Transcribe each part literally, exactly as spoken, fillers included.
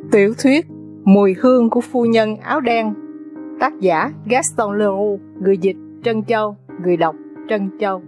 Tiểu thuyết Mùi hương của phu nhân áo đen. Tác giả Gaston Leroux. Người dịch Trân Châu. Người đọc Trân Châu.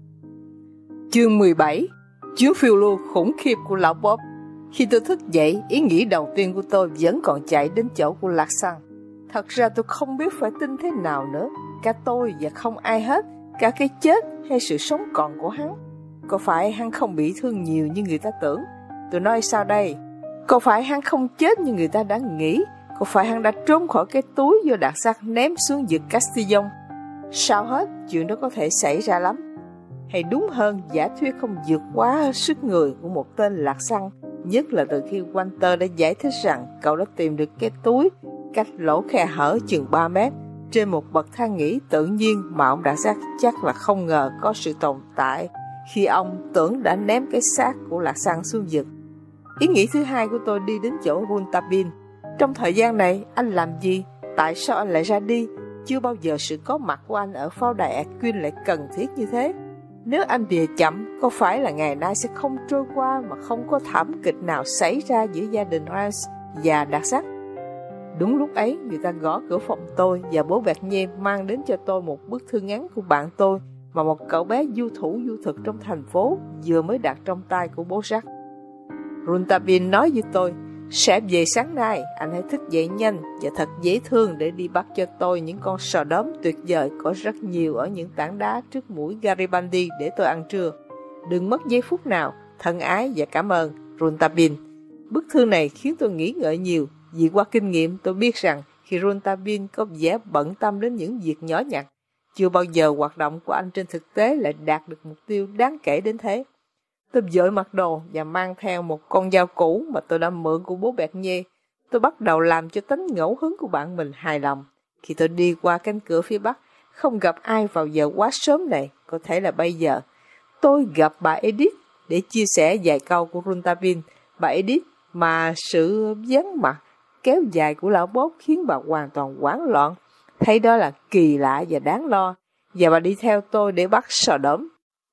Chương mười bảy. Chuyến phiêu lưu khủng khiếp của lão Bob. Khi tôi thức dậy, ý nghĩ đầu tiên của tôi vẫn còn chạy đến chỗ của Lạc Xăng. Thật ra tôi không biết phải tin thế nào nữa. Cả tôi và không ai hết, cả cái chết hay sự sống còn của hắn. Có phải hắn không bị thương nhiều như người ta tưởng? Tôi nói sao đây? Có phải hắn không chết như người ta đã nghĩ? Có phải hắn đã trốn khỏi cái túi do Đạt Sắc ném xuống vực Castillon? Sao hết, chuyện đó có thể xảy ra lắm. Hay đúng hơn, giả thuyết không vượt quá sức người của một tên lạc xăng. Nhất là từ khi Walter đã giải thích rằng cậu đã tìm được cái túi cách lỗ khe hở chừng ba mét trên một bậc thang nghỉ tự nhiên mà ông Đạt Sắc chắc là không ngờ có sự tồn tại khi ông tưởng đã ném cái xác của lạc xăng xuống vực. Ý nghĩ thứ hai của tôi đi đến chỗ Rouletabille. Trong thời gian này, anh làm gì? Tại sao anh lại ra đi? Chưa bao giờ sự có mặt của anh ở pháo đài Aquin lại cần thiết như thế. Nếu anh về chậm, có phải là ngày nay sẽ không trôi qua mà không có thảm kịch nào xảy ra giữa gia đình Reims và Đạt Sắc? Đúng lúc ấy, người ta gõ cửa phòng tôi và bố Bernier mang đến cho tôi một bức thư ngắn của bạn tôi mà một cậu bé du thủ du thực trong thành phố vừa mới đặt trong tay của bố Jacques. Rouletabille nói với tôi, sẽ về sáng nay, anh hãy thức dậy nhanh và thật dễ thương để đi bắt cho tôi những con sò đóm tuyệt vời có rất nhiều ở những tảng đá trước mũi Garibaldi để tôi ăn trưa. Đừng mất giây phút nào, thân ái và cảm ơn, Rouletabille. Bức thư này khiến tôi nghĩ ngợi nhiều, vì qua kinh nghiệm tôi biết rằng khi Rouletabille có vẻ bận tâm đến những việc nhỏ nhặt, chưa bao giờ hoạt động của anh trên thực tế lại đạt được mục tiêu đáng kể đến thế. Tôi vội mặc đồ và mang theo một con dao cũ mà tôi đã mượn của bố Bernier. Tôi bắt đầu làm cho tính ngẫu hứng của bạn mình hài lòng. Khi tôi đi qua cánh cửa phía bắc, không gặp ai vào giờ quá sớm này, có thể là bây giờ. Tôi gặp bà Edith để chia sẻ vài câu của Rouletabille. Bà Edith mà sự vắng mặt kéo dài của lão Bob khiến bà hoàn toàn hoảng loạn. Thấy đó là kỳ lạ và đáng lo. Và bà đi theo tôi để bắt sò đóm.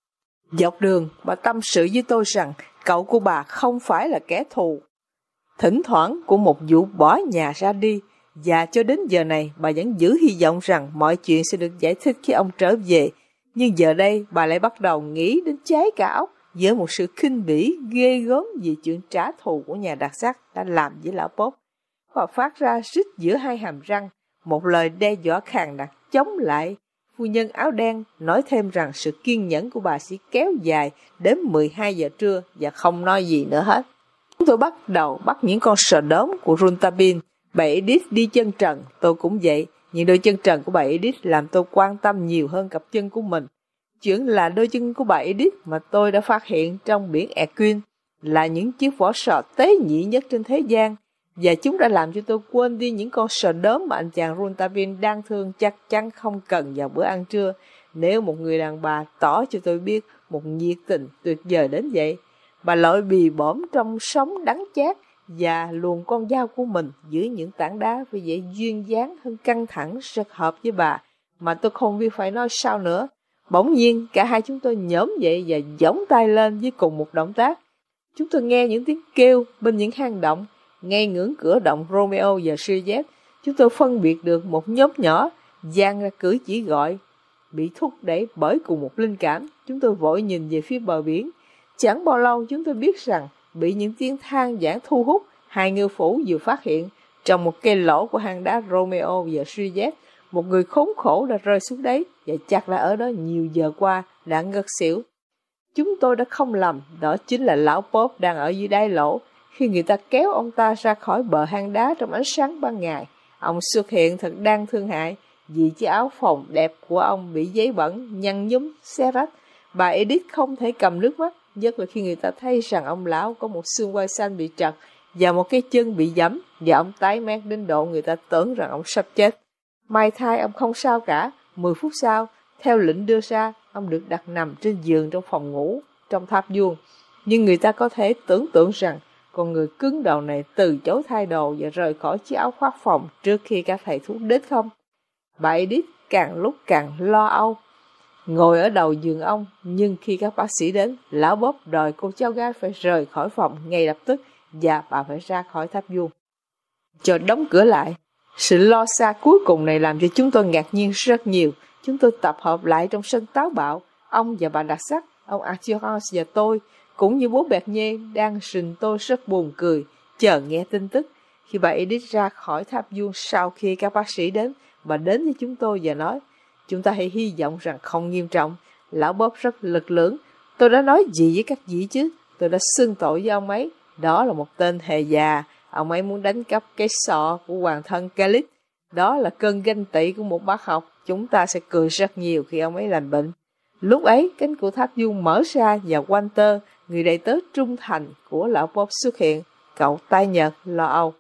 Dọc đường, bà tâm sự với tôi rằng cậu của bà không phải là kẻ thù thỉnh thoảng của một vụ bỏ nhà ra đi, và cho đến giờ này bà vẫn giữ hy vọng rằng mọi chuyện sẽ được giải thích khi ông trở về. Nhưng giờ đây bà lại bắt đầu nghĩ đến cháy cả óc với một sự khinh bỉ ghê gớm vì chuyện trả thù của nhà Đạt Sắc đã làm với lão Bob. Bà phát ra rít giữa hai hàm răng một lời đe dọa khàn đặc chống lại phu nhân áo đen, nói thêm rằng sự kiên nhẫn của bà sẽ kéo dài đến mười hai giờ trưa và không nói gì nữa hết. Chúng tôi bắt đầu bắt những con sò đóm của Rouletabille. Bà Edith đi chân trần, tôi cũng vậy. Những đôi chân trần của bà Edith làm tôi quan tâm nhiều hơn cặp chân của mình. Chuyện là đôi chân của bà Edith mà tôi đã phát hiện trong biển Aquin là những chiếc vỏ sò tế nhị nhất trên thế gian. Và chúng đã làm cho tôi quên đi những con sò đóm mà anh chàng Rouletabille đang thương chắc chắn không cần vào bữa ăn trưa. Nếu một người đàn bà tỏ cho tôi biết một nhiệt tình tuyệt vời đến vậy, bà lội bì bõm trong sóng đắng chát và luồn con dao của mình giữa những tảng đá với vẻ duyên dáng hơn căng thẳng rất hợp với bà, mà tôi không biết phải nói sao nữa. Bỗng nhiên cả hai chúng tôi nhổm dậy và gióng tay lên với cùng một động tác. Chúng tôi nghe những tiếng kêu bên những hang động. Ngay ngưỡng cửa động Romeo và Juliet, chúng tôi phân biệt được một nhóm nhỏ dang ra cử chỉ gọi. Bị thúc đẩy bởi cùng một linh cảm, chúng tôi vội nhìn về phía bờ biển. Chẳng bao lâu chúng tôi biết rằng bị những tiếng than vãn thu hút, hai ngư phủ vừa phát hiện trong một cây lỗ của hang đá Romeo và Juliet, một người khốn khổ đã rơi xuống đấy và chắc là ở đó nhiều giờ qua đã ngất xỉu. Chúng tôi đã không lầm, đó chính là lão Bob đang ở dưới đáy lỗ. Khi người ta kéo ông ta ra khỏi bờ hang đá trong ánh sáng ban ngày, ông xuất hiện thật đáng thương hại vì chiếc áo phồng đẹp của ông bị giấy bẩn, nhăn nhúm, xé rách. Bà Edith không thể cầm nước mắt, nhất là khi người ta thấy rằng ông lão có một xương quai xanh bị trật và một cái chân bị giẫm, và ông tái mét đến độ người ta tưởng rằng ông sắp chết. May thay ông không sao cả. Mười phút sau, theo lệnh đưa ra, ông được đặt nằm trên giường trong phòng ngủ trong tháp vuông. Nhưng người ta có thể tưởng tượng rằng con người cứng đầu này từ chối thay đồ và rời khỏi chiếc áo khoác phòng trước khi các thầy thuốc đến không? Bà Edith càng lúc càng lo âu, ngồi ở đầu giường ông. Nhưng khi các bác sĩ đến, lão Bob đòi cô cháu gái phải rời khỏi phòng ngay lập tức và bà phải ra khỏi tháp vuông. cho đóng cửa lại. Sự lo xa cuối cùng này làm cho chúng tôi ngạc nhiên rất nhiều. Chúng tôi tập hợp lại trong sân táo bạo. Ông và bà đặc sắc, ông Arthurance và tôi, cũng như bố Bernier đang rình tôi rất buồn cười, chờ nghe tin tức. Khi bà Edith ra khỏi tháp vuông sau khi các bác sĩ đến, bà đến với chúng tôi và nói, chúng ta hãy hy vọng rằng không nghiêm trọng. Lão Bob rất lực lưỡng. Tôi đã nói gì với các vị chứ? Tôi đã xưng tội với ông ấy. Đó là một tên hề già. Ông ấy muốn đánh cắp cái sọ của hoàng thân Calix. Đó là cơn ganh tị của một bác học. Chúng ta sẽ cười rất nhiều khi ông ấy lành bệnh. Lúc ấy, cánh cửa tháp vuông mở ra và Walter, người đầy tớ trung thành của lão Bob xuất hiện. Cậu tái nhợt, lo âu.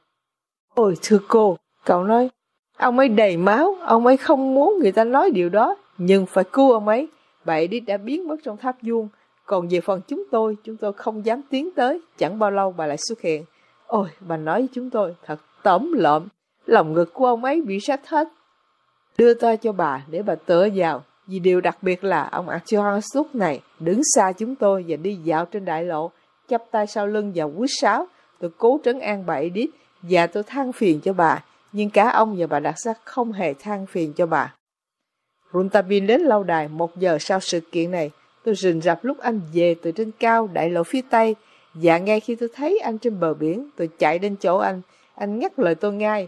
Ôi thưa cô, cậu nói, ông ấy đầy máu, ông ấy không muốn người ta nói điều đó, nhưng phải cứu ông ấy. Bà Edith đã biến mất trong tháp vuông. Còn về phần chúng tôi, chúng tôi không dám tiến tới. Chẳng bao lâu bà lại xuất hiện. Ôi, bà nói với chúng tôi, thật tởm lợm. Lòng ngực của ông ấy bị rách hết. Đưa tay cho bà để bà tựa vào. Vì điều đặc biệt là ông Arthurance lúc này đứng xa chúng tôi và đi dạo trên đại lộ, chắp tay sau lưng và quýt sáo. Tôi cố trấn an bà Edith và tôi than phiền cho bà, nhưng cả ông và bà đặc sắc không hề than phiền cho bà. Rouletabille đến lâu đài một giờ sau sự kiện này. Tôi rình rập lúc anh về từ trên cao đại lộ phía tây, và ngay khi tôi thấy anh trên bờ biển, tôi chạy đến chỗ anh. Anh ngắt lời tôi ngay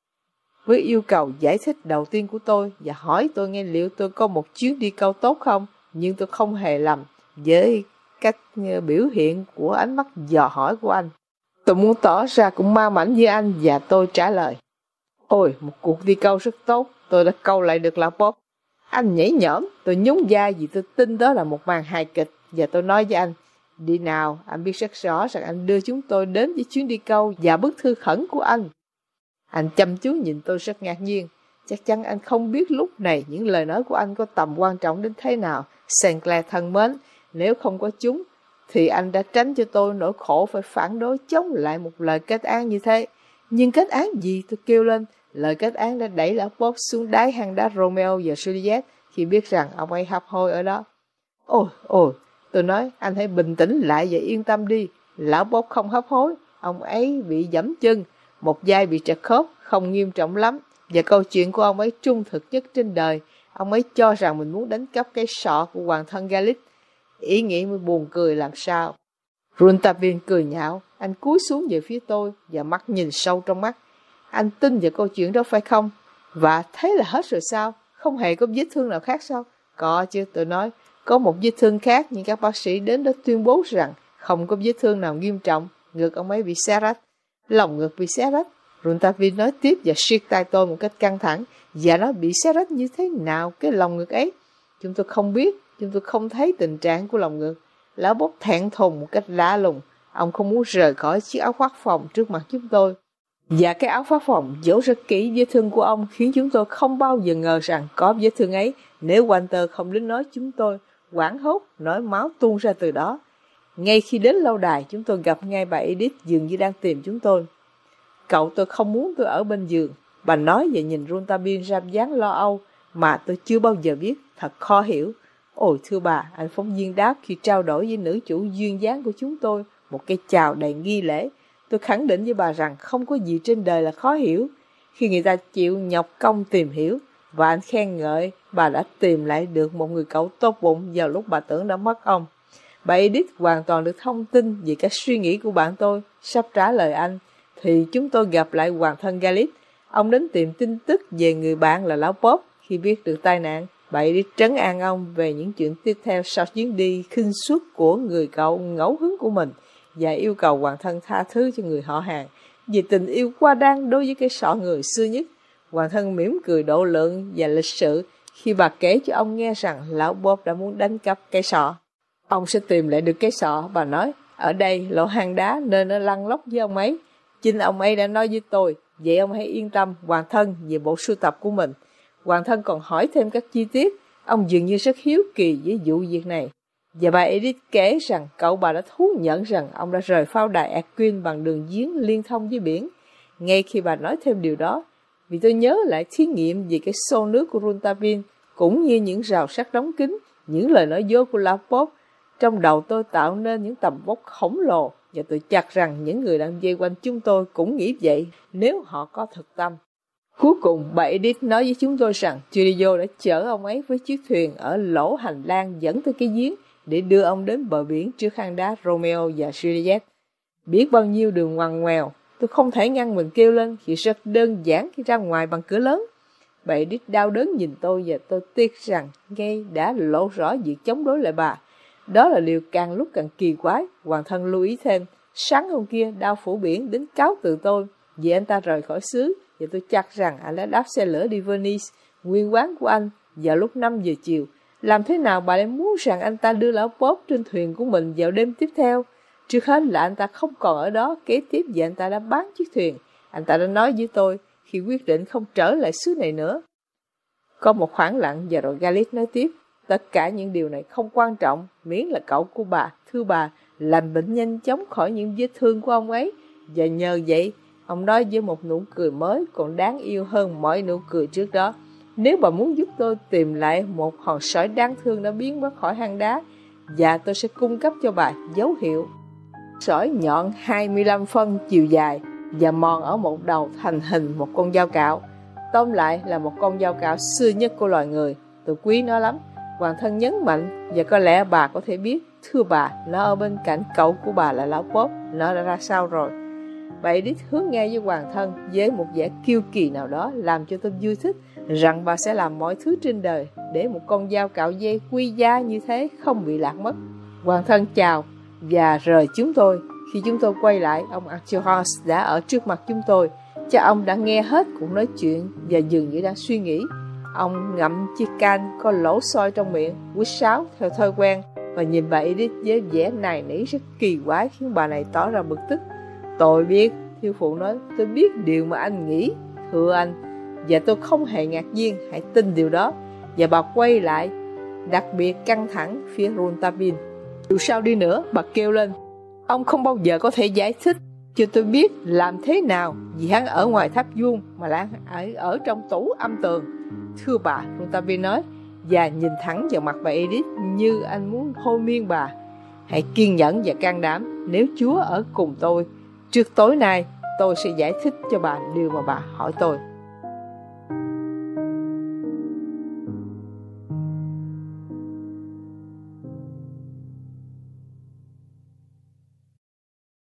với yêu cầu giải thích đầu tiên của tôi và hỏi tôi nghe liệu tôi có một chuyến đi câu tốt không. Nhưng tôi không hề lầm với cách biểu hiện của ánh mắt dò hỏi của anh. Tôi muốn tỏ ra cũng ma mảnh với anh và tôi trả lời. Ôi, một cuộc đi câu rất tốt, tôi đã câu lại được lão Bob. Anh nhảy nhõm, tôi nhún vai vì tôi tin đó là một màn hài kịch, và tôi nói với anh, đi nào, anh biết rất rõ rằng anh đưa chúng tôi đến với chuyến đi câu và bức thư khẩn của anh. Anh chăm chú nhìn tôi rất ngạc nhiên. Chắc chắn anh không biết lúc này những lời nói của anh có tầm quan trọng đến thế nào. Saint Clair thân mến, nếu không có chúng, thì anh đã tránh cho tôi nỗi khổ phải phản đối chống lại một lời kết án như thế. Nhưng kết án gì? Tôi kêu lên. Lời kết án đã đẩy lão Bob xuống đáy hang đá Romeo và Juliet khi biết rằng ông ấy hấp hối ở đó. Ôi, ôi, tôi nói, anh hãy bình tĩnh lại và yên tâm đi. Lão Bob không hấp hối, ông ấy bị giẫm chân, một vai bị trật khớp, không nghiêm trọng lắm. Và câu chuyện của ông ấy trung thực nhất trên đời. Ông ấy cho rằng mình muốn đánh cắp cái sọ của hoàng thân Galix. Ý nghĩ mới buồn cười làm sao. Rouletabille cười nhạo, anh cúi xuống về phía tôi và mắt nhìn sâu trong mắt. Anh tin vào câu chuyện đó phải không? Và thế là hết rồi sao? Không hề có vết thương nào khác sao? Có chứ, tôi nói. Có một vết thương khác, nhưng các bác sĩ đến đó tuyên bố rằng không có vết thương nào nghiêm trọng. Ngực ông ấy bị xé rách. Lòng ngực bị xé rách. Rouletabille nói tiếp và siết tay tôi một cách căng thẳng. Và nó bị xé rách như thế nào cái lòng ngực ấy? Chúng tôi không biết. Chúng tôi không thấy tình trạng của lòng ngực. Lão Bob thẹn thùng một cách lạ lùng. Ông không muốn rời khỏi chiếc áo khoác phòng trước mặt chúng tôi. Và cái áo khoác phòng giấu rất kỹ vết thương của ông khiến chúng tôi không bao giờ ngờ rằng có vết thương ấy nếu Walter không đến nói chúng tôi hoảng hốt nói máu tuôn ra từ đó. Ngay khi đến lâu đài, chúng tôi gặp ngay bà Edith dường như đang tìm chúng tôi. Cậu tôi không muốn tôi ở bên giường, bà nói và nhìn Rouletabille ra dáng lo âu mà tôi chưa bao giờ biết, thật khó hiểu. Ôi thưa bà, anh phóng viên đáp khi trao đổi với nữ chủ duyên dáng của chúng tôi một cái chào đầy nghi lễ. Tôi khẳng định với bà rằng không có gì trên đời là khó hiểu khi người ta chịu nhọc công tìm hiểu, và anh khen ngợi bà đã tìm lại được một người cậu tốt bụng vào lúc bà tưởng đã mất ông. Bà Edith hoàn toàn được thông tin về cái suy nghĩ của bạn tôi. Sắp trả lời anh thì chúng tôi gặp lại hoàng thân Galix. Ông đến tìm tin tức về người bạn là lão Bob. Khi biết được tai nạn, bà Edith trấn an ông về những chuyện tiếp theo sau chuyến đi khinh suất của người cậu ngẫu hứng của mình, và yêu cầu hoàng thân tha thứ cho người họ hàng vì tình yêu quá đáng đối với cái sọ người xưa nhất. Hoàng thân mỉm cười độ lượng và lịch sự khi bà kể cho ông nghe rằng lão Bob đã muốn đánh cắp cái sọ. Ông sẽ tìm lại được cái sọ, bà nói. Ở đây, lỗ hang đá nên nó lăn lóc với ông ấy. Chính ông ấy đã nói với tôi. Vậy ông hãy yên tâm, hoàng thân, về bộ sưu tập của mình. Hoàng thân còn hỏi thêm các chi tiết. Ông dường như rất hiếu kỳ với vụ việc này. Và bà Edith kể rằng cậu bà đã thú nhận rằng ông đã rời pháo đài Aquin bằng đường giếng liên thông với biển. Ngay khi bà nói thêm điều đó, vì tôi nhớ lại thí nghiệm về cái xô nước của Rouletabille, cũng như những rào sắt đóng kín, những lời nói dối của lão Bob, trong đầu tôi tạo nên những tầm vóc khổng lồ và tôi chắc rằng những người đang vây quanh chúng tôi cũng nghĩ vậy nếu họ có thực tâm. Cuối cùng, bà Edith nói với chúng tôi rằng Julio đã chở ông ấy với chiếc thuyền ở lỗ hành lang dẫn tới cái giếng để đưa ông đến bờ biển trước hang đá Romeo và Juliet. Biết bao nhiêu đường ngoằn ngoèo, tôi không thể ngăn mình kêu lên khi rất đơn giản khi ra ngoài bằng cửa lớn. Bà Edith đau đớn nhìn tôi và tôi tiếc rằng ngay đã lộ rõ việc chống đối lại bà. Đó là điều càng lúc càng kỳ quái. Hoàng thân lưu ý thêm, sáng hôm kia Đao Phủ Biển đến cáo từ tôi vì anh ta rời khỏi xứ, và tôi chắc rằng anh đã đáp xe lửa đi Venice, nguyên quán của anh, vào lúc năm giờ chiều. Làm thế nào bà lại muốn rằng anh ta đưa lão Bob trên thuyền của mình vào đêm tiếp theo? Trước hết là anh ta không còn ở đó, kế tiếp vì anh ta đã bán chiếc thuyền. Anh ta đã nói với tôi khi quyết định không trở lại xứ này nữa. Có một khoảng lặng và rồi Galit nói tiếp, tất cả những điều này không quan trọng, miễn là cậu của bà, thưa bà, lành bệnh nhanh chóng khỏi những vết thương của ông ấy. Và nhờ vậy, ông nói với một nụ cười mới còn đáng yêu hơn mọi nụ cười trước đó. Nếu bà muốn giúp tôi tìm lại một hòn sỏi đáng thương đã biến mất khỏi hang đá, và tôi sẽ cung cấp cho bà dấu hiệu. Sỏi nhọn hai mươi lăm phân chiều dài và mòn ở một đầu thành hình một con dao cạo. Tóm lại là một con dao cạo xưa nhất của loài người. Tôi quý nó lắm. Hoàng thân nhấn mạnh, và có lẽ bà có thể biết, thưa bà, nó ở bên cạnh cậu của bà là lão Bob. Nó đã ra sao rồi? Bà Edith hướng nghe với hoàng thân với một vẻ kiêu kỳ nào đó làm cho tôi vui thích rằng bà sẽ làm mọi thứ trên đời để một con dao cạo dây quý giá như thế không bị lạc mất. Hoàng thân chào và rời chúng tôi. Khi chúng tôi quay lại, ông Archibald đã ở trước mặt chúng tôi. Cha ông đã nghe hết cuộc nói chuyện và dường như đang suy nghĩ. Ông ngậm chiếc can có lỗ xôi trong miệng, quýt sáo theo thói quen và nhìn bà Edith với vẻ nài nỉ rất kỳ quái khiến bà này tỏ ra bực tức. Tôi biết, thiếu phụ nói, tôi biết điều mà anh nghĩ, thưa anh, và tôi không hề ngạc nhiên, hãy tin điều đó. Và bà quay lại, đặc biệt căng thẳng phía Rontabin. Dù sao đi nữa, bà kêu lên, ông không bao giờ có thể giải thích cho tôi biết làm thế nào vì hắn ở ngoài tháp vuông mà lại ở, ở trong tủ âm tường. Thưa bà, Rontabin nói, và nhìn thẳng vào mặt bà Edith như anh muốn thôi miên bà. Hãy kiên nhẫn và can đảm, nếu Chúa ở cùng tôi, trước tối nay tôi sẽ giải thích cho bà điều mà bà hỏi tôi.